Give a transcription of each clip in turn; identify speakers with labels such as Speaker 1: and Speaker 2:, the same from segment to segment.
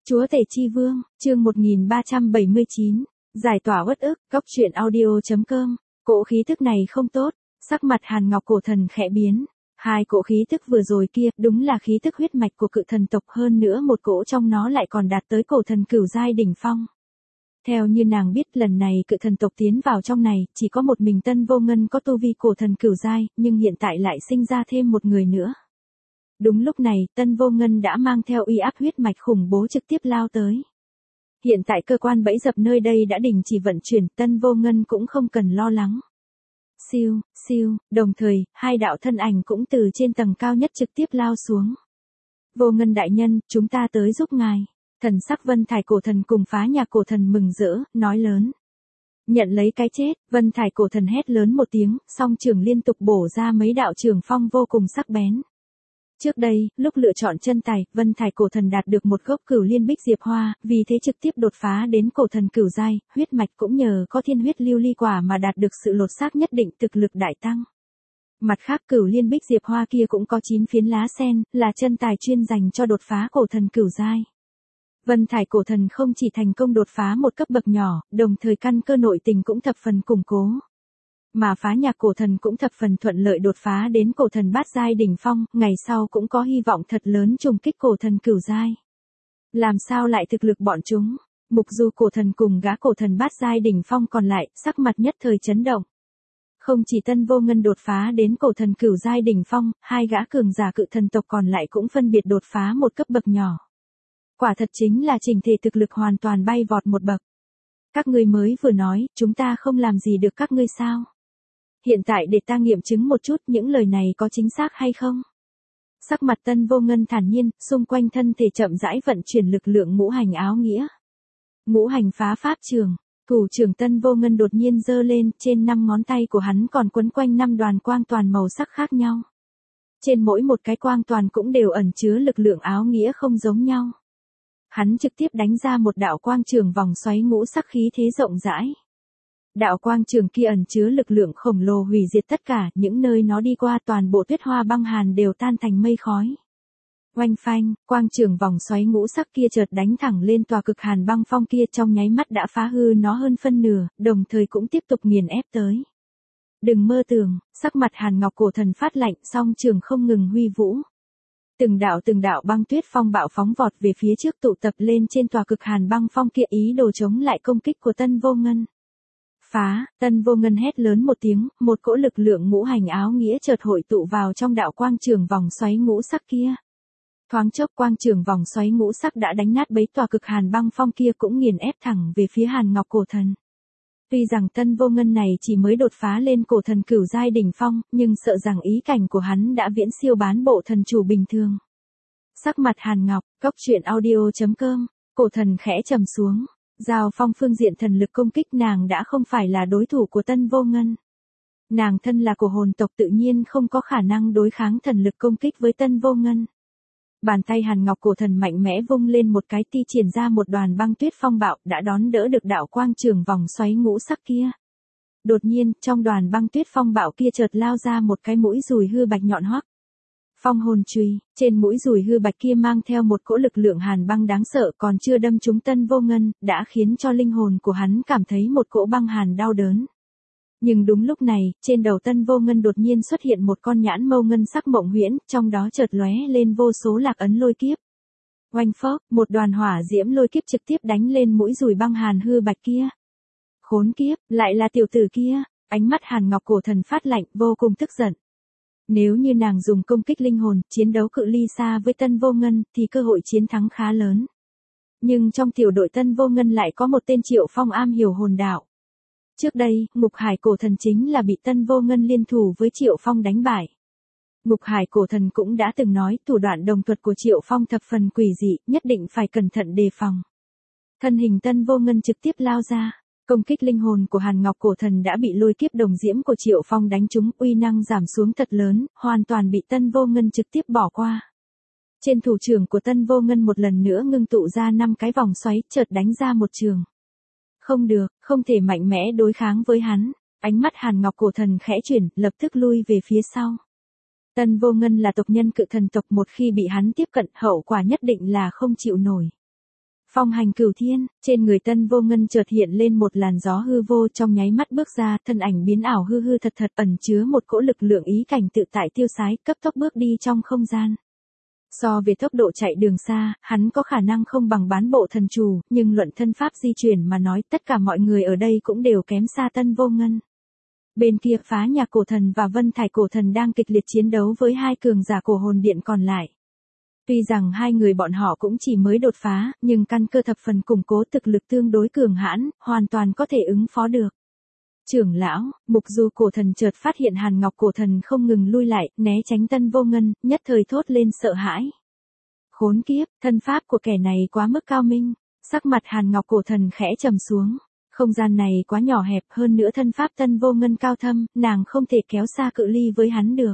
Speaker 1: Chúa Tể Chi Vương, chương 1379, giải tỏa uất ức, góc truyện audio.com, cỗ khí tức này không tốt, sắc mặt Hàn Ngọc cổ thần khẽ biến. Hai cỗ khí tức vừa rồi kia, đúng là khí tức huyết mạch của cự thần tộc, hơn nữa một cỗ trong nó lại còn đạt tới cổ thần cửu giai đỉnh phong. Theo như nàng biết, lần này cự thần tộc tiến vào trong này, chỉ có một mình Tân Vô Ngân có tu vi cổ thần cửu giai, nhưng hiện tại lại sinh ra thêm một người nữa. Đúng lúc này, Tân Vô Ngân đã mang theo uy áp huyết mạch khủng bố trực tiếp lao tới. Hiện tại cơ quan bẫy dập nơi đây đã đình chỉ vận chuyển, Tân Vô Ngân cũng không cần lo lắng. Siêu, siêu, đồng thời, hai đạo thân ảnh cũng từ trên tầng cao nhất trực tiếp lao xuống. Vô Ngân đại nhân, chúng ta tới giúp ngài. Thần sắc Vân Thải cổ thần cùng Phá Nhạc cổ thần mừng rỡ, nói lớn. Nhận lấy cái chết, Vân Thải cổ thần hét lớn một tiếng, song trường liên tục bổ ra mấy đạo trường phong vô cùng sắc bén. Trước đây, lúc lựa chọn chân tài, Vân Thải cổ thần đạt được một gốc cửu liên bích diệp hoa, vì thế trực tiếp đột phá đến cổ thần cửu giai, huyết mạch cũng nhờ có thiên huyết lưu ly quả mà đạt được sự lột xác nhất định, thực lực đại tăng. Mặt khác, cửu liên bích diệp hoa kia cũng có 9 phiến lá sen, là chân tài chuyên dành cho đột phá cổ thần cửu giai. Vân Thải cổ thần không chỉ thành công đột phá một cấp bậc nhỏ, đồng thời căn cơ nội tình cũng thập phần củng cố. Mà Phá Nhạc cổ thần cũng thập phần thuận lợi đột phá đến cổ thần bát giai đỉnh phong, ngày sau cũng có hy vọng thật lớn trùng kích cổ thần cửu giai. Làm sao lại thực lực bọn chúng? Mục Du cổ thần cùng gã cổ thần bát giai đỉnh phong còn lại, sắc mặt nhất thời chấn động. Không chỉ Tân Vô Ngân đột phá đến cổ thần cửu giai đỉnh phong, hai gã cường giả cự thần tộc còn lại cũng phân biệt đột phá một cấp bậc nhỏ. Quả thật chính là chỉnh thể thực lực hoàn toàn bay vọt một bậc. Các ngươi mới vừa nói, chúng ta không làm gì được các ngươi sao? Hiện tại để ta nghiệm chứng một chút những lời này có chính xác hay không? Sắc mặt Tân Vô Ngân thản nhiên, xung quanh thân thể chậm rãi vận chuyển lực lượng ngũ hành áo nghĩa. Ngũ hành phá pháp trường, thủ trưởng Tân Vô Ngân đột nhiên giơ lên, trên 5 ngón tay của hắn còn quấn quanh 5 đoàn quang toàn màu sắc khác nhau. Trên mỗi một cái quang toàn cũng đều ẩn chứa lực lượng áo nghĩa không giống nhau. Hắn trực tiếp đánh ra một đạo quang trường vòng xoáy ngũ sắc khí thế rộng rãi. Đạo quang trường kia ẩn chứa lực lượng khổng lồ hủy diệt tất cả, những nơi nó đi qua toàn bộ tuyết hoa băng hàn đều tan thành mây khói. Oanh phanh, quang trường vòng xoáy ngũ sắc kia chợt đánh thẳng lên tòa cực hàn băng phong kia, trong nháy mắt đã phá hư nó hơn phân nửa, đồng thời cũng tiếp tục nghiền ép tới. Đừng mơ tưởng, sắc mặt Hàn Ngọc cổ thần phát lạnh, song trường không ngừng huy vũ. Từng đạo băng tuyết phong bạo phóng vọt về phía trước tụ tập lên trên tòa cực hàn băng phong kia, ý đồ chống lại công kích của Tân Vô Ngân. Phá, Tân Vô Ngân hét lớn một tiếng, một cỗ lực lượng ngũ hành áo nghĩa chợt hội tụ vào trong đạo quang trường vòng xoáy ngũ sắc kia. Thoáng chốc quang trường vòng xoáy ngũ sắc đã đánh nát bấy tòa cực hàn băng phong kia, cũng nghiền ép thẳng về phía Hàn Ngọc cổ thần. Tuy rằng Tân Vô Ngân này chỉ mới đột phá lên cổ thần cửu giai đỉnh phong, nhưng sợ rằng ý cảnh của hắn đã viễn siêu bán bộ thần chủ bình thường. Sắc mặt Hàn Ngọc, góc truyện audio.com, cổ thần khẽ trầm xuống. Giao phong phương diện thần lực công kích, nàng đã không phải là đối thủ của Tân Vô Ngân. Nàng thân là của hồn tộc, tự nhiên không có khả năng đối kháng thần lực công kích với Tân Vô Ngân. Bàn tay Hàn Ngọc cổ thần mạnh mẽ vung lên một cái, ti triển ra một đoàn băng tuyết phong bạo, đã đón đỡ được đạo quang trường vòng xoáy ngũ sắc kia. Đột nhiên, trong đoàn băng tuyết phong bạo kia chợt lao ra một cái mũi dùi hư bạch nhọn hoắc. Phong hồn chùy, trên mũi dùi hư bạch kia mang theo một cỗ lực lượng hàn băng đáng sợ, còn chưa đâm trúng Tân Vô Ngân, đã khiến cho linh hồn của hắn cảm thấy một cỗ băng hàn đau đớn. Nhưng đúng lúc này, trên đầu Tân Vô Ngân đột nhiên xuất hiện một con nhãn mâu ngân sắc mộng huyễn, trong đó chợt lóe lên vô số lạc ấn lôi kiếp. Oanh phốc, một đoàn hỏa diễm lôi kiếp trực tiếp đánh lên mũi dùi băng hàn hư bạch kia. Khốn kiếp, lại là tiểu tử kia, ánh mắt Hàn Ngọc cổ thần phát lạnh, vô cùng tức giận. Nếu như nàng dùng công kích linh hồn, chiến đấu cự ly xa với Tân Vô Ngân, thì cơ hội chiến thắng khá lớn. Nhưng trong tiểu đội Tân Vô Ngân lại có một tên Triệu Phong am hiểu hồn đạo. Trước đây, Ngục Hải cổ thần chính là bị Tân Vô Ngân liên thủ với Triệu Phong đánh bại. Ngục Hải cổ thần cũng đã từng nói, thủ đoạn đồng thuật của Triệu Phong thập phần quỷ dị, nhất định phải cẩn thận đề phòng. Thân hình Tân Vô Ngân trực tiếp lao ra. Công kích linh hồn của Hàn Ngọc cổ thần đã bị lôi kiếp đồng diễm của Triệu Phong đánh trúng, uy năng giảm xuống thật lớn, hoàn toàn bị Tân Vô Ngân trực tiếp bỏ qua. Trên thủ trưởng của Tân Vô Ngân một lần nữa ngưng tụ ra 5 cái vòng xoáy, chợt đánh ra một trường. Không được, không thể mạnh mẽ đối kháng với hắn. Ánh mắt Hàn Ngọc cổ thần khẽ chuyển, lập tức lui về phía sau. Tân Vô Ngân là tộc nhân cự thần tộc, một khi bị hắn tiếp cận, hậu quả nhất định là không chịu nổi. Phong hành cửu thiên, trên người Tân Vô Ngân chợt hiện lên một làn gió hư vô, trong nháy mắt bước ra, thân ảnh biến ảo hư hư thật thật, ẩn chứa một cỗ lực lượng ý cảnh tự tại tiêu sái, cấp tốc bước đi trong không gian. So về tốc độ chạy đường xa, hắn có khả năng không bằng bán bộ thần chủ, nhưng luận thân pháp di chuyển mà nói, tất cả mọi người ở đây cũng đều kém xa Tân Vô Ngân. Bên kia Phá Nhạc Cổ Thần và Vân Thải Cổ Thần đang kịch liệt chiến đấu với hai cường giả cổ hồn điện còn lại. Tuy rằng hai người bọn họ cũng chỉ mới đột phá, nhưng căn cơ thập phần củng cố, thực lực tương đối cường hãn, hoàn toàn có thể ứng phó được. Trưởng lão, Mục Du Cổ Thần chợt phát hiện Hàn Ngọc Cổ Thần không ngừng lui lại, né tránh Tân Vô Ngân, nhất thời thốt lên sợ hãi. Khốn kiếp, thân pháp của kẻ này quá mức cao minh, sắc mặt Hàn Ngọc Cổ Thần khẽ trầm xuống. Không gian này quá nhỏ hẹp, hơn nữa thân pháp Tân Vô Ngân cao thâm, nàng không thể kéo xa cự ly với hắn được.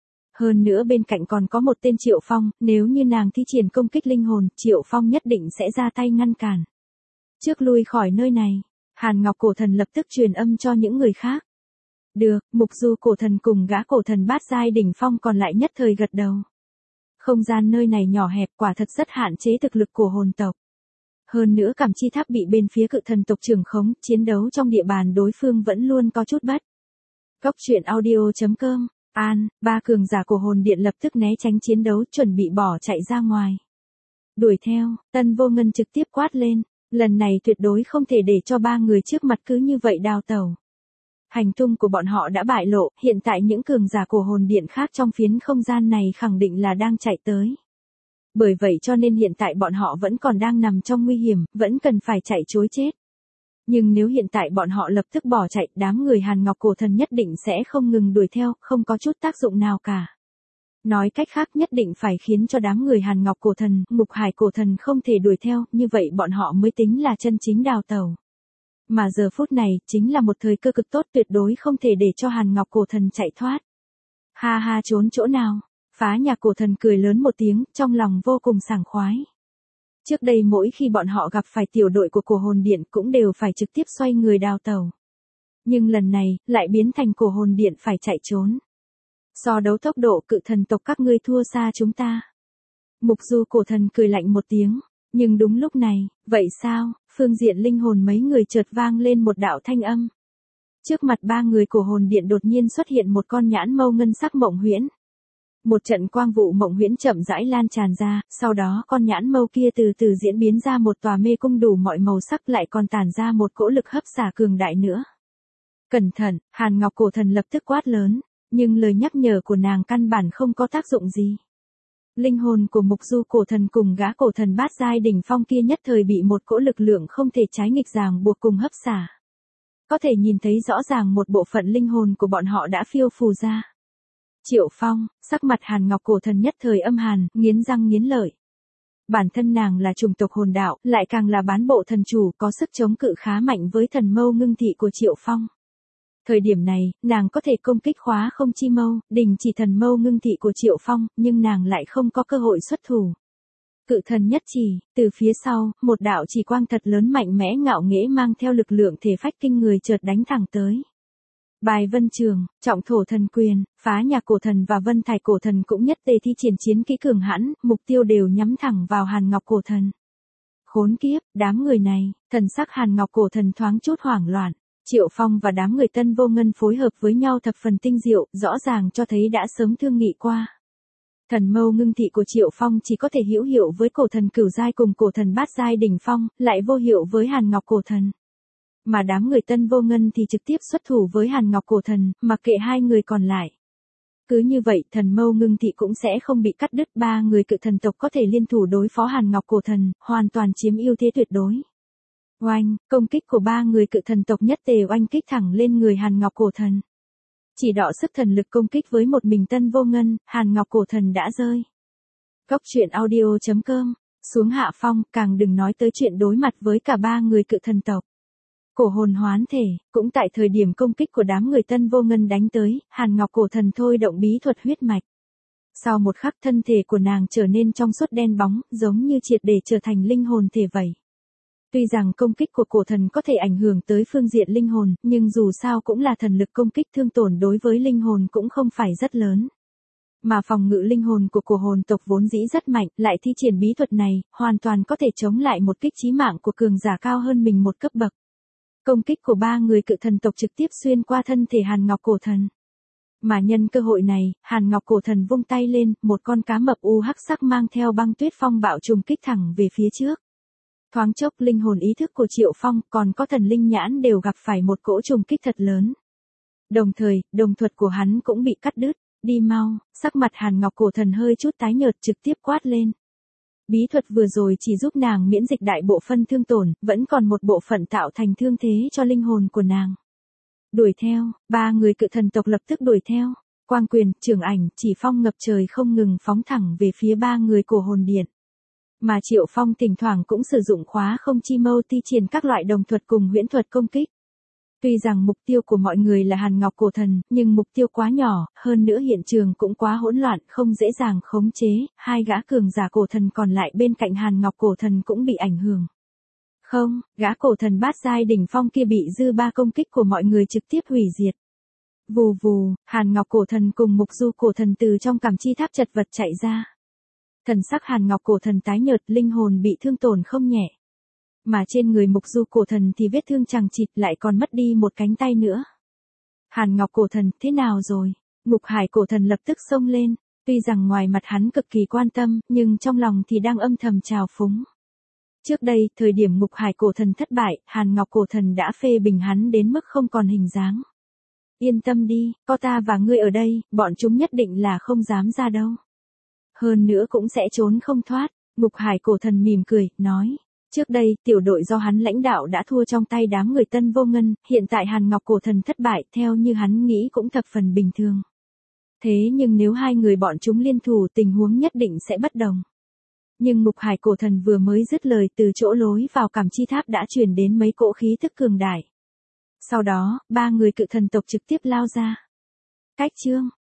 Speaker 1: Hơn nữa bên cạnh còn có một tên Triệu Phong, nếu như nàng thi triển công kích linh hồn, Triệu Phong nhất định sẽ ra tay ngăn cản. Trước lui khỏi nơi này, Hàn Ngọc Cổ Thần lập tức truyền âm cho những người khác. Được, Mục Du Cổ Thần cùng gã cổ thần bát giai đỉnh phong còn lại nhất thời gật đầu. Không gian nơi này nhỏ hẹp, quả thật rất hạn chế thực lực của hồn tộc. Hơn nữa cảm chi tháp bị bên phía cự thần tộc trưởng khống, chiến đấu trong địa bàn đối phương vẫn luôn có chút bất. Cốc truyện audio.com, ba cường giả của hồn điện lập tức né tránh chiến đấu, chuẩn bị bỏ chạy ra ngoài. Đuổi theo, Tân Vô Ngân trực tiếp quát lên, lần này tuyệt đối không thể để cho ba người trước mặt cứ như vậy đào tẩu. Hành tung của bọn họ đã bại lộ, hiện tại những cường giả của hồn điện khác trong phiến không gian này khẳng định là đang chạy tới. Bởi vậy cho nên hiện tại bọn họ vẫn còn đang nằm trong nguy hiểm, vẫn cần phải chạy trối chết. Nhưng nếu hiện tại bọn họ lập tức bỏ chạy, đám người Hàn Ngọc Cổ Thần nhất định sẽ không ngừng đuổi theo, không có chút tác dụng nào cả. Nói cách khác nhất định phải khiến cho đám người Hàn Ngọc Cổ Thần, Mục Hải Cổ Thần không thể đuổi theo, như vậy bọn họ mới tính là chân chính đào tẩu. Mà giờ phút này, chính là một thời cơ cực tốt, tuyệt đối không thể để cho Hàn Ngọc Cổ Thần chạy thoát. Ha ha, trốn chỗ nào? Phá Nhạc Cổ Thần cười lớn một tiếng, trong lòng vô cùng sảng khoái. Trước đây mỗi khi bọn họ gặp phải tiểu đội của cổ hồn điện cũng đều phải trực tiếp xoay người đào tẩu. Nhưng lần này, lại biến thành cổ hồn điện phải chạy trốn. So đấu tốc độ, cự thần tộc các ngươi thua xa chúng ta. Mục Du Cổ Thần cười lạnh một tiếng. Nhưng đúng lúc này, vậy sao, phương diện linh hồn mấy người chợt vang lên một đạo thanh âm. Trước mặt ba người cổ hồn điện đột nhiên xuất hiện một con nhãn mâu ngân sắc mộng huyễn. Một trận quang vụ mộng huyễn chậm rãi lan tràn ra, sau đó con nhãn mâu kia từ từ diễn biến ra một tòa mê cung đủ mọi màu sắc, lại còn tản ra một cỗ lực hấp xả cường đại nữa. Cẩn thận, Hàn Ngọc Cổ Thần lập tức quát lớn, nhưng lời nhắc nhở của nàng căn bản không có tác dụng gì. Linh hồn của Mục Du Cổ Thần cùng gã cổ thần bát giai đỉnh phong kia nhất thời bị một cỗ lực lượng không thể trái nghịch ràng buộc cùng hấp xả. Có thể nhìn thấy rõ ràng một bộ phận linh hồn của bọn họ đã phiêu phù ra. Triệu Phong, sắc mặt Hàn Ngọc Cổ Thần nhất thời âm hàn, nghiến răng nghiến lợi. Bản thân nàng là chủng tộc hồn đạo, lại càng là bán bộ thần chủ, có sức chống cự khá mạnh với thần mâu ngưng thị của Triệu Phong. Thời điểm này, nàng có thể công kích khóa không chi mâu, đình chỉ thần mâu ngưng thị của Triệu Phong, nhưng nàng lại không có cơ hội xuất thủ. Cự thần nhất chỉ, từ phía sau, một đạo chỉ quang thật lớn mạnh mẽ ngạo nghễ mang theo lực lượng thể phách kinh người chợt đánh thẳng tới. Bài Vân Trường, Trọng Thổ Thần Quyền, Phá Nhạc Cổ Thần và Vân Thải Cổ Thần cũng nhất tề thi triển chiến kỹ cường hãn, mục tiêu đều nhắm thẳng vào Hàn Ngọc Cổ Thần. Khốn kiếp, đám người này, thần sắc Hàn Ngọc Cổ Thần thoáng chút hoảng loạn. Triệu Phong và đám người Tân Vô Ngân phối hợp với nhau thập phần tinh diệu, rõ ràng cho thấy đã sớm thương nghị qua. Thần mâu ngưng thị của Triệu Phong chỉ có thể hữu hiệu với cổ thần cửu giai cùng cổ thần bát giai đỉnh phong, lại vô hiệu với Hàn Ngọc Cổ Thần. Mà đám người Tân Vô Ngân thì trực tiếp xuất thủ với Hàn Ngọc Cổ Thần, mặc kệ hai người còn lại. Cứ như vậy, thần mâu ngưng thị cũng sẽ không bị cắt đứt, ba người cự thần tộc có thể liên thủ đối phó Hàn Ngọc Cổ Thần, hoàn toàn chiếm ưu thế tuyệt đối. Oanh, công kích của ba người cự thần tộc nhất tề oanh kích thẳng lên người Hàn Ngọc Cổ Thần. Chỉ đọ sức thần lực công kích với một mình Tân Vô Ngân, Hàn Ngọc Cổ Thần đã rơi. Cốc truyện audio.com, xuống hạ phong, càng đừng nói tới chuyện đối mặt với cả ba người cự thần tộc. Cổ hồn hoán thể, cũng tại thời điểm công kích của đám người Tân Vô Ngân đánh tới, Hàn Ngọc Cổ Thần thôi động bí thuật huyết mạch. Sau một khắc thân thể của nàng trở nên trong suốt đen bóng, giống như triệt để trở thành linh hồn thể vậy. Tuy rằng công kích của cổ thần có thể ảnh hưởng tới phương diện linh hồn, nhưng dù sao cũng là thần lực công kích, thương tổn đối với linh hồn cũng không phải rất lớn. Mà phòng ngự linh hồn của cổ hồn tộc vốn dĩ rất mạnh, lại thi triển bí thuật này, hoàn toàn có thể chống lại một kích chí mạng của cường giả cao hơn mình một cấp bậc. Công kích của ba người cự thần tộc trực tiếp xuyên qua thân thể Hàn Ngọc cổ thần. Mà nhân cơ hội này, Hàn Ngọc cổ thần vung tay lên, một con cá mập u hắc sắc mang theo băng tuyết phong bạo trùng kích thẳng về phía trước. Thoáng chốc linh hồn ý thức của Triệu Phong còn có thần linh nhãn đều gặp phải một cỗ trùng kích thật lớn. Đồng thời, đồng thuật của hắn cũng bị cắt đứt, đi mau, sắc mặt Hàn Ngọc cổ thần hơi chút tái nhợt trực tiếp quát lên. Bí thuật vừa rồi chỉ giúp nàng miễn dịch đại bộ phân thương tổn, vẫn còn một bộ phận tạo thành thương thế cho linh hồn của nàng. Đuổi theo, ba người cự thần tộc lập tức đuổi theo, quang quyền, trường ảnh, chỉ phong ngập trời không ngừng phóng thẳng về phía ba người cổ hồn điện. Mà Triệu Phong thỉnh thoảng cũng sử dụng khóa không chi mâu thi triển các loại đồng thuật cùng huyễn thuật công kích. Tuy rằng mục tiêu của mọi người là Hàn Ngọc cổ thần, nhưng mục tiêu quá nhỏ, hơn nữa hiện trường cũng quá hỗn loạn, không dễ dàng khống chế, hai gã cường giả cổ thần còn lại bên cạnh Hàn Ngọc cổ thần cũng bị ảnh hưởng. Không, gã cổ thần bát giai đỉnh phong kia bị dư ba công kích của mọi người trực tiếp hủy diệt. Vù vù, Hàn Ngọc cổ thần cùng Mục Du cổ thần từ trong cằm chi tháp chật vật chạy ra. Thần sắc Hàn Ngọc cổ thần tái nhợt, linh hồn bị thương tổn không nhẹ. Mà trên người Mục Du cổ thần thì vết thương chằng chịt, lại còn mất đi một cánh tay nữa. Hàn Ngọc cổ thần, thế nào rồi? Ngục Hải cổ thần lập tức xông lên, tuy rằng ngoài mặt hắn cực kỳ quan tâm, nhưng trong lòng thì đang âm thầm trào phúng. Trước đây, thời điểm Ngục Hải cổ thần thất bại, Hàn Ngọc cổ thần đã phê bình hắn đến mức không còn hình dáng. Yên tâm đi, có ta và ngươi ở đây, bọn chúng nhất định là không dám ra đâu. Hơn nữa cũng sẽ trốn không thoát. Ngục Hải cổ thần mỉm cười, nói. Trước đây, tiểu đội do hắn lãnh đạo đã thua trong tay đám người Tân Vô Ngân, hiện tại Hàn Ngọc cổ thần thất bại, theo như hắn nghĩ cũng thập phần bình thường. Thế nhưng nếu hai người bọn chúng liên thủ, tình huống nhất định sẽ bất đồng. Nhưng Ngục Hải cổ thần vừa mới dứt lời, từ chỗ lối vào cằm chi tháp đã truyền đến mấy cỗ khí tức cường đại. Sau đó, ba người cự thần tộc trực tiếp lao ra. Cách chương